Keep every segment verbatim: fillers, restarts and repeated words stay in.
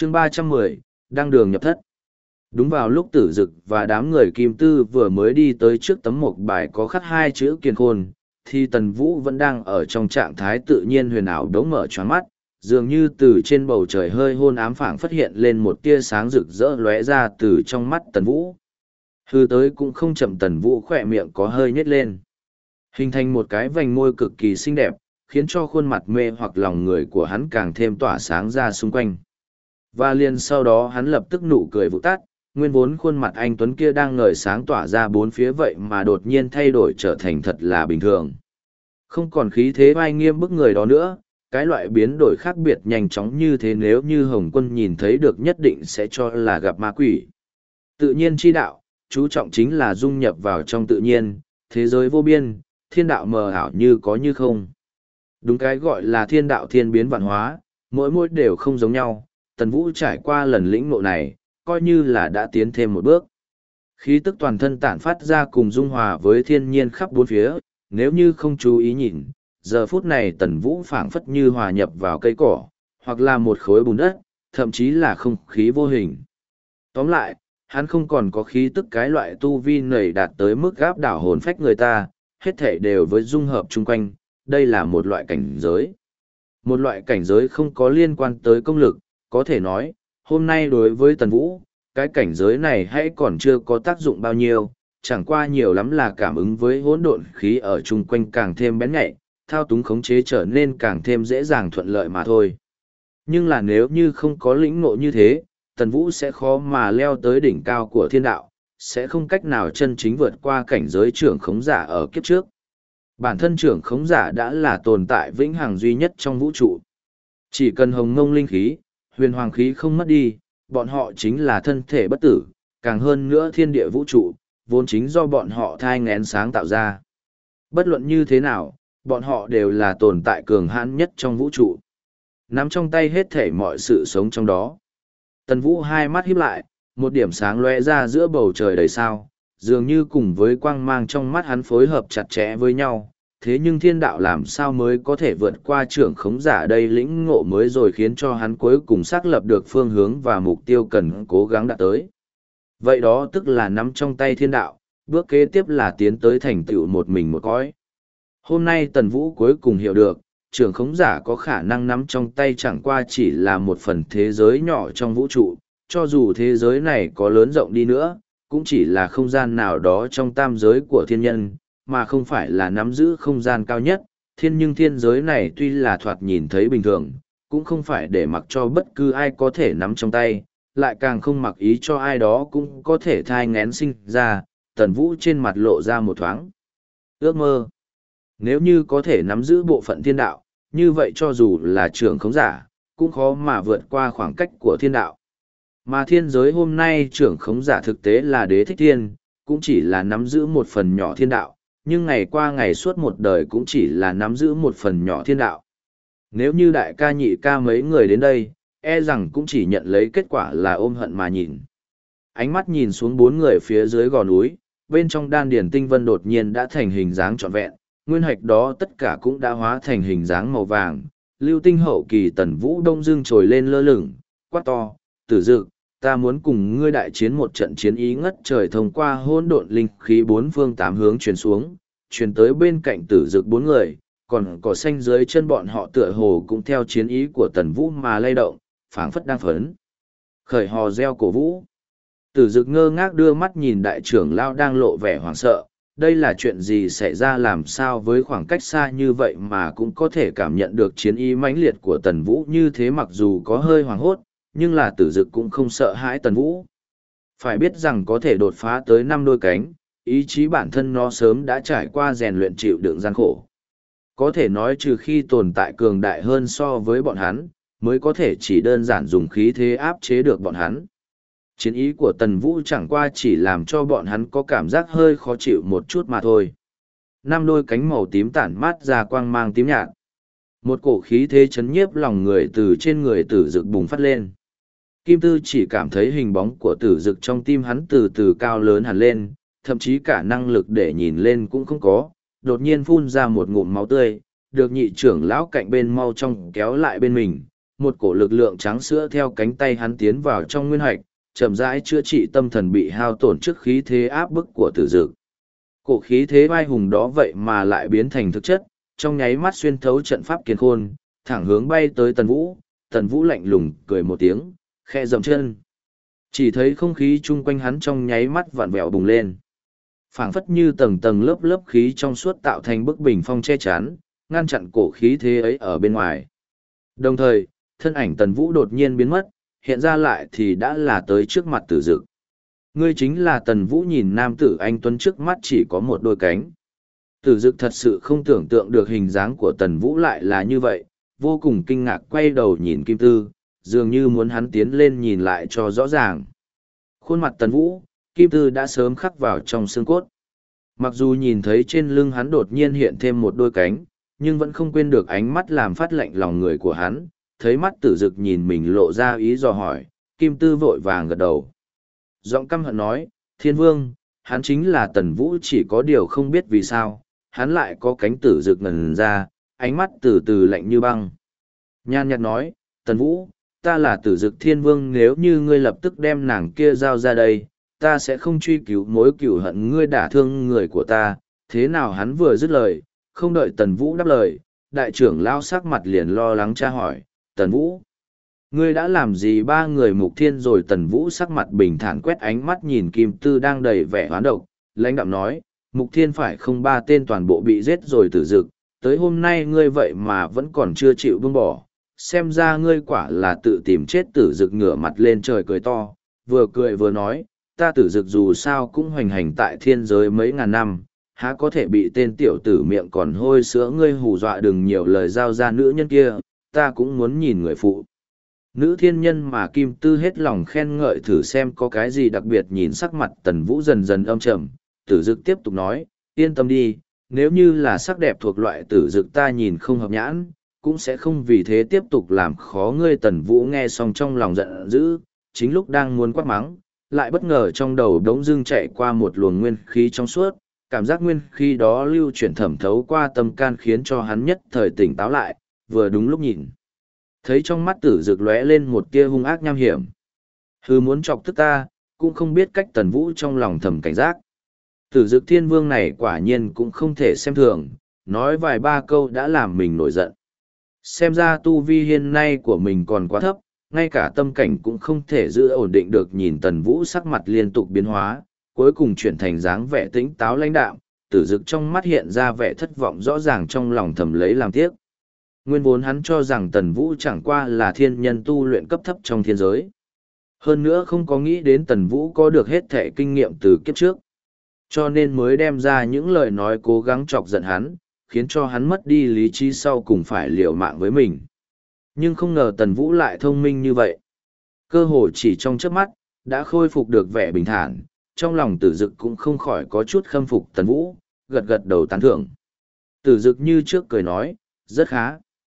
chương ba trăm mười, đăng đường nhập thất. Đúng vào lúc Tử Dực và đám người Kim Tư vừa mới đi tới trước tấm mộc bài có khắc hai chữ Kiên Khôn, thì Tần Vũ vẫn đang ở trong trạng thái tự nhiên huyền ảo đống mở choáng mắt, dường như từ trên bầu trời hơi hôn ám phảng phát hiện lên một tia sáng rực rỡ lóe ra từ trong mắt Tần Vũ. Hư tới cũng không chậm, Tần Vũ khỏe miệng có hơi nhếch lên, hình thành một cái vành môi cực kỳ xinh đẹp, khiến cho khuôn mặt mê hoặc lòng người của hắn càng thêm tỏa sáng ra xung quanh. Và liền sau đó hắn lập tức nụ cười vụ tắt, nguyên vốn khuôn mặt anh Tuấn kia đang ngời sáng tỏa ra bốn phía vậy mà đột nhiên thay đổi trở thành thật là bình thường. Không còn khí thế vai nghiêm bức người đó nữa, cái loại biến đổi khác biệt nhanh chóng như thế nếu như Hồng Quân nhìn thấy được nhất định sẽ cho là gặp ma quỷ. Tự nhiên chi đạo, chú trọng chính là dung nhập vào trong tự nhiên, thế giới vô biên, thiên đạo mờ ảo như có như không. Đúng cái gọi là thiên đạo thiên biến vạn hóa, mỗi mỗi đều không giống nhau. Tần Vũ trải qua lần lĩnh ngộ này, coi như là đã tiến thêm một bước. Khí tức toàn thân tản phát ra cùng dung hòa với thiên nhiên khắp bốn phía, nếu như không chú ý nhìn, giờ phút này Tần Vũ phảng phất như hòa nhập vào cây cỏ, hoặc là một khối bùn đất, thậm chí là không khí vô hình. Tóm lại, hắn không còn có khí tức cái loại tu vi nảy đạt tới mức gáp đảo hồn phách người ta, hết thể đều với dung hợp chung quanh, đây là một loại cảnh giới. Một loại cảnh giới không có liên quan tới công lực, có thể nói, hôm nay đối với Tần Vũ, cái cảnh giới này hãy còn chưa có tác dụng bao nhiêu, chẳng qua nhiều lắm là cảm ứng với hỗn độn khí ở chung quanh càng thêm bén nhạy, thao túng khống chế trở nên càng thêm dễ dàng thuận lợi mà thôi. Nhưng là nếu như không có lĩnh ngộ như thế, Tần Vũ sẽ khó mà leo tới đỉnh cao của thiên đạo, sẽ không cách nào chân chính vượt qua cảnh giới trưởng khống giả ở kiếp trước. Bản thân trưởng khống giả đã là tồn tại vĩnh hằng duy nhất trong vũ trụ. Chỉ cần hồng ngông linh khí, huyền hoàng khí không mất đi, bọn họ chính là thân thể bất tử, càng hơn nữa thiên địa vũ trụ, vốn chính do bọn họ thai ngén sáng tạo ra. Bất luận như thế nào, bọn họ đều là tồn tại cường hãn nhất trong vũ trụ. Nắm trong tay hết thể mọi sự sống trong đó. Tần Vũ hai mắt híp lại, một điểm sáng lóe ra giữa bầu trời đầy sao, dường như cùng với quang mang trong mắt hắn phối hợp chặt chẽ với nhau. Thế nhưng thiên đạo làm sao mới có thể vượt qua trưởng khống giả đây lĩnh ngộ mới rồi khiến cho hắn cuối cùng xác lập được phương hướng và mục tiêu cần cố gắng đạt tới. Vậy đó tức là nắm trong tay thiên đạo, bước kế tiếp là tiến tới thành tựu một mình một cõi. Hôm nay Tần Vũ cuối cùng hiểu được, trưởng khống giả có khả năng nắm trong tay chẳng qua chỉ là một phần thế giới nhỏ trong vũ trụ, cho dù thế giới này có lớn rộng đi nữa, cũng chỉ là không gian nào đó trong tam giới của thiên nhân, mà không phải là nắm giữ không gian cao nhất. Thiên nhưng thiên giới này tuy là thoạt nhìn thấy bình thường, cũng không phải để mặc cho bất cứ ai có thể nắm trong tay, lại càng không mặc ý cho ai đó cũng có thể thai ngén sinh ra. Tần Vũ trên mặt lộ ra một thoáng ước mơ. Nếu như có thể nắm giữ bộ phận thiên đạo, như vậy cho dù là trưởng khống giả, cũng khó mà vượt qua khoảng cách của thiên đạo. Mà thiên giới hôm nay trưởng khống giả thực tế là Đế Thích Thiên, cũng chỉ là nắm giữ một phần nhỏ thiên đạo, nhưng ngày qua ngày suốt một đời cũng chỉ là nắm giữ một phần nhỏ thiên đạo. Nếu như đại ca nhị ca mấy người đến đây, e rằng cũng chỉ nhận lấy kết quả là ôm hận mà nhìn. Ánh mắt nhìn xuống bốn người phía dưới gò núi, bên trong đan điển tinh vân đột nhiên đã thành hình dáng trọn vẹn, nguyên hạch đó tất cả cũng đã hóa thành hình dáng màu vàng. Lưu tinh hậu kỳ Tần Vũ đông dưng trồi lên lơ lửng, quát to, Tử Dực, ta muốn cùng ngươi đại chiến một trận chiến ý ngất trời thông qua hỗn độn linh khí bốn phương tám hướng truyền xuống, truyền tới bên cạnh Tử Dực bốn người, còn cỏ xanh dưới chân bọn họ tựa hồ cũng theo chiến ý của Tần Vũ mà lay động, phảng phất đang phấn khởi hò reo cổ vũ. Tử Dực ngơ ngác đưa mắt nhìn đại trưởng lão đang lộ vẻ hoảng sợ, đây là chuyện gì xảy ra, làm sao với khoảng cách xa như vậy mà cũng có thể cảm nhận được chiến ý mãnh liệt của Tần Vũ như thế. Mặc dù có hơi hoảng hốt, nhưng là Tử Dực cũng không sợ hãi Tần Vũ. Phải biết rằng có thể đột phá tới năm đôi cánh, ý chí bản thân nó sớm đã trải qua rèn luyện chịu đựng gian khổ. Có thể nói trừ khi tồn tại cường đại hơn so với bọn hắn, mới có thể chỉ đơn giản dùng khí thế áp chế được bọn hắn. Chiến ý của Tần Vũ chẳng qua chỉ làm cho bọn hắn có cảm giác hơi khó chịu một chút mà thôi. Năm đôi cánh màu tím tản mát ra quang mang tím nhạt. Một cổ khí thế chấn nhiếp lòng người từ trên người Tử Dực bùng phát lên. Kim Tư chỉ cảm thấy hình bóng của Tử Dực trong tim hắn từ từ cao lớn hẳn lên, thậm chí cả năng lực để nhìn lên cũng không có, đột nhiên phun ra một ngụm máu tươi, được nhị trưởng lão cạnh bên mau trong kéo lại bên mình, một cổ lực lượng trắng sữa theo cánh tay hắn tiến vào trong nguyên hạch, chậm rãi chữa trị tâm thần bị hao tổn trước khí thế áp bức của tử dực. Cổ khí thế vai hùng đó vậy mà lại biến thành thực chất, trong nháy mắt xuyên thấu trận pháp kiên khôn, thẳng hướng bay tới Tần Vũ. Tần Vũ lạnh lùng cười một tiếng, khe dậm chân. Chỉ thấy không khí chung quanh hắn trong nháy mắt vặn vẹo bùng lên. Phảng phất như tầng tầng lớp lớp khí trong suốt tạo thành bức bình phong che chắn, ngăn chặn cổ khí thế ấy ở bên ngoài. Đồng thời, thân ảnh Tần Vũ đột nhiên biến mất, hiện ra lại thì đã là tới trước mặt tử dực. Ngươi chính là Tần Vũ. Nhìn nam tử anh tuấn trước mắt chỉ có một đôi cánh. Tử dực thật sự không tưởng tượng được hình dáng của Tần Vũ lại là như vậy, vô cùng kinh ngạc quay đầu nhìn Kim Tư, dường như muốn hắn tiến lên nhìn lại cho rõ ràng. Khuôn mặt Tần Vũ, Kim Tư đã sớm khắc vào trong xương cốt. Mặc dù nhìn thấy trên lưng hắn đột nhiên hiện thêm một đôi cánh, nhưng vẫn không quên được ánh mắt làm phát lạnh lòng người của hắn. Thấy mắt tử dực nhìn mình lộ ra ý dò hỏi, Kim Tư vội vàng gật đầu. Giọng căm hận nói, Thiên Vương, hắn chính là Tần Vũ, chỉ có điều không biết vì sao, hắn lại có cánh. Tử dực ngần ra, ánh mắt từ từ lạnh như băng. Nhan nhạt nói, Tần Vũ, ta là Tử Dực Thiên Vương, nếu như ngươi lập tức đem nàng kia giao ra đây, ta sẽ không truy cứu mối cửu hận ngươi đả thương người của ta. Thế nào? Hắn vừa dứt lời, không đợi Tần Vũ đáp lời, đại trưởng lao sắc mặt liền lo lắng tra hỏi, Tần Vũ, ngươi đã làm gì ba người Mục Thiên rồi? Tần Vũ sắc mặt bình thản quét ánh mắt nhìn Kim Tư đang đầy vẻ hoán độc, lãnh đạm nói, Mục Thiên phải không ba tên toàn bộ bị giết rồi. Tử Dực, tới hôm nay ngươi vậy mà vẫn còn chưa chịu buông bỏ, xem ra ngươi quả là tự tìm chết. Tử Dực ngửa mặt lên trời cười to, vừa cười vừa nói, ta Tử Dực dù sao cũng hoành hành tại thiên giới mấy ngàn năm, há có thể bị tên tiểu tử miệng còn hôi sữa ngươi hù dọa. Đừng nhiều lời, giao ra nữ nhân kia, ta cũng muốn nhìn người phụ nữ thiên nhân mà Kim Tư hết lòng khen ngợi, thử xem có cái gì đặc biệt. Nhìn sắc mặt Tần Vũ dần dần âm trầm, Tử Dực tiếp tục nói, yên tâm đi, nếu như là sắc đẹp thuộc loại Tử Dực ta nhìn không hợp nhãn, cũng sẽ không vì thế tiếp tục làm khó ngươi. Tần Vũ nghe xong trong lòng giận dữ, chính lúc đang muốn quát mắng, lại bất ngờ trong đầu đống dưng chạy qua một luồng nguyên khí trong suốt, cảm giác nguyên khí đó lưu chuyển thẩm thấu qua tâm can khiến cho hắn nhất thời tỉnh táo lại, vừa đúng lúc nhìn thấy trong mắt Tử Dực lóe lên một tia hung ác nham hiểm. Hừ, muốn chọc tức ta, cũng không biết cách. Tần Vũ trong lòng thầm cảnh giác. Tử Dực Thiên Vương này quả nhiên cũng không thể xem thường, nói vài ba câu đã làm mình nổi giận. Xem ra tu vi hiện nay của mình còn quá thấp, ngay cả tâm cảnh cũng không thể giữ ổn định được. Nhìn Tần Vũ sắc mặt liên tục biến hóa, cuối cùng chuyển thành dáng vẻ tĩnh táo lãnh đạm, Tử Dực trong mắt hiện ra vẻ thất vọng rõ ràng, trong lòng thầm lấy làm tiếc. Nguyên vốn hắn cho rằng Tần Vũ chẳng qua là thiên nhân tu luyện cấp thấp trong thiên giới. Hơn nữa không có nghĩ đến Tần Vũ có được hết thể kinh nghiệm từ kiếp trước. Cho nên mới đem ra những lời nói cố gắng chọc giận hắn, khiến cho hắn mất đi lý trí, sau cùng phải liều mạng với mình. Nhưng không ngờ Tần Vũ lại thông minh như vậy. Cơ hồ chỉ trong chớp mắt, đã khôi phục được vẻ bình thản, trong lòng Tử Dực cũng không khỏi có chút khâm phục Tần Vũ, gật gật đầu tán thưởng. Tử Dực như trước cười nói, rất khá.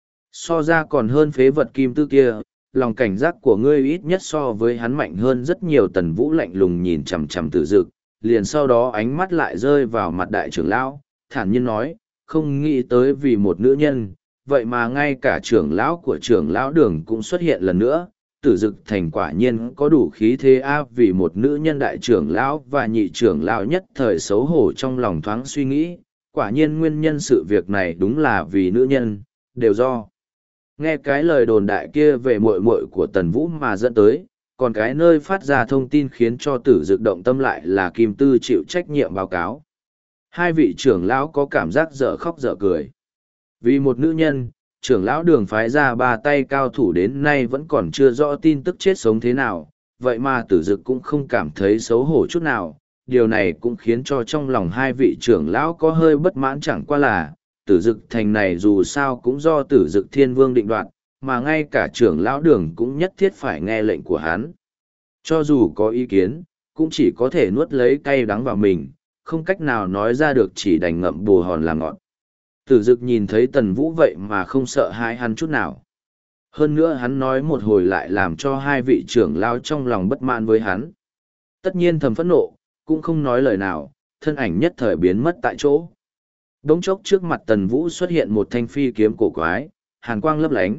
So ra còn hơn phế vật Kim Tư kia, lòng cảnh giác của ngươi ít nhất so với hắn mạnh hơn rất nhiều. Tần Vũ lạnh lùng nhìn chằm chằm Tử Dực, liền sau đó ánh mắt lại rơi vào mặt đại trưởng lão, thản nhiên nói, không nghĩ tới vì một nữ nhân, vậy mà ngay cả trưởng lão của trưởng lão Đường cũng xuất hiện lần nữa. Tử Dực thành quả nhiên có đủ khí thế a. Vì một nữ nhân. Đại trưởng lão và nhị trưởng lão nhất thời xấu hổ, trong lòng thoáng suy nghĩ, quả nhiên nguyên nhân sự việc này đúng là vì nữ nhân, đều do nghe cái lời đồn đại kia về muội muội của Tần Vũ mà dẫn tới. Còn cái nơi phát ra thông tin khiến cho Tử Dực động tâm lại là Kim Tư chịu trách nhiệm báo cáo. Hai vị trưởng lão có cảm giác dở khóc dở cười. Vì một nữ nhân, trưởng lão Đường phái ra ba tay cao thủ đến nay vẫn còn chưa rõ tin tức chết sống thế nào, vậy mà Tử Dực cũng không cảm thấy xấu hổ chút nào. Điều này cũng khiến cho trong lòng hai vị trưởng lão có hơi bất mãn, chẳng qua là Tử Dực thành này dù sao cũng do Tử Dực Thiên Vương định đoạt, mà ngay cả trưởng lão Đường cũng nhất thiết phải nghe lệnh của hắn. Cho dù có ý kiến, cũng chỉ có thể nuốt lấy cay đắng vào mình, không cách nào nói ra được, chỉ đành ngậm bù hòn làm ngọt. Tử Dực nhìn thấy Tần Vũ vậy mà không sợ hãi hắn chút nào. Hơn nữa hắn nói một hồi lại làm cho hai vị trưởng lão trong lòng bất mãn với hắn. Tất nhiên thầm phẫn nộ, cũng không nói lời nào, thân ảnh nhất thời biến mất tại chỗ. Đống chốc trước mặt Tần Vũ xuất hiện một thanh phi kiếm cổ quái, hàn quang lấp lánh,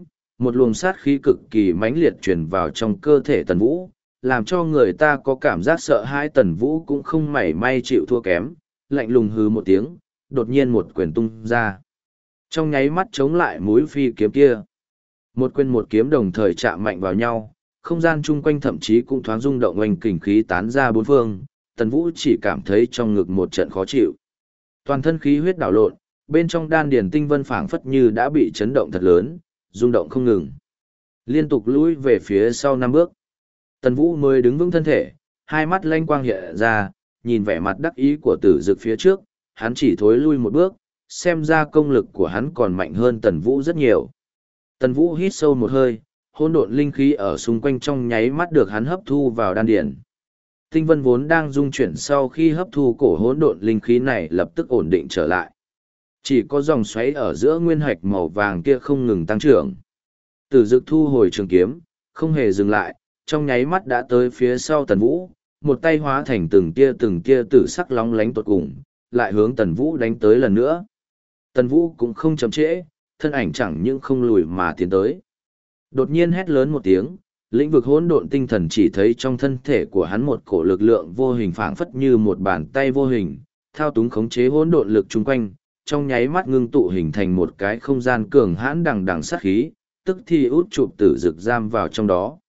một luồng sát khí cực kỳ mãnh liệt truyền vào trong cơ thể Tần Vũ, làm cho người ta có cảm giác sợ hãi. Tần Vũ cũng không mảy may chịu thua kém, lạnh lùng hừ một tiếng, đột nhiên một quyền tung ra. Trong nháy mắt chống lại mũi phi kiếm kia. Một quyền một kiếm đồng thời chạm mạnh vào nhau, không gian chung quanh thậm chí cũng thoáng rung động, oanh kình khí tán ra bốn phương. Tần Vũ chỉ cảm thấy trong ngực một trận khó chịu. Toàn thân khí huyết đảo lộn, bên trong đan điền tinh vân phảng phất như đã bị chấn động thật lớn, rung động không ngừng. Liên tục lùi về phía sau năm bước. Tần Vũ mới đứng vững thân thể, hai mắt lanh quang hiện ra, nhìn vẻ mặt đắc ý của Tử Dực phía trước, hắn chỉ thối lui một bước, xem ra công lực của hắn còn mạnh hơn Tần Vũ rất nhiều. Tần Vũ hít sâu một hơi, hỗn độn linh khí ở xung quanh trong nháy mắt được hắn hấp thu vào đan điền. Tinh vân vốn đang rung chuyển sau khi hấp thu cổ hỗn độn linh khí này lập tức ổn định trở lại. Chỉ có dòng xoáy ở giữa nguyên hạch màu vàng kia không ngừng tăng trưởng. Tử Dực thu hồi trường kiếm, không hề dừng lại, trong nháy mắt đã tới phía sau Tần Vũ, một tay hóa thành từng tia từng tia tử sắc lóng lánh tột cùng, lại hướng Tần Vũ đánh tới lần nữa. Tần Vũ cũng không chậm trễ, thân ảnh chẳng những không lùi mà tiến tới. Đột nhiên hét lớn một tiếng, lĩnh vực hỗn độn tinh thần chỉ thấy trong thân thể của hắn một cổ lực lượng vô hình phảng phất như một bàn tay vô hình, thao túng khống chế hỗn độn lực chung quanh, trong nháy mắt ngưng tụ hình thành một cái không gian cường hãn đằng đằng sát khí, tức thì út chụp Tử Dực giam vào trong đó.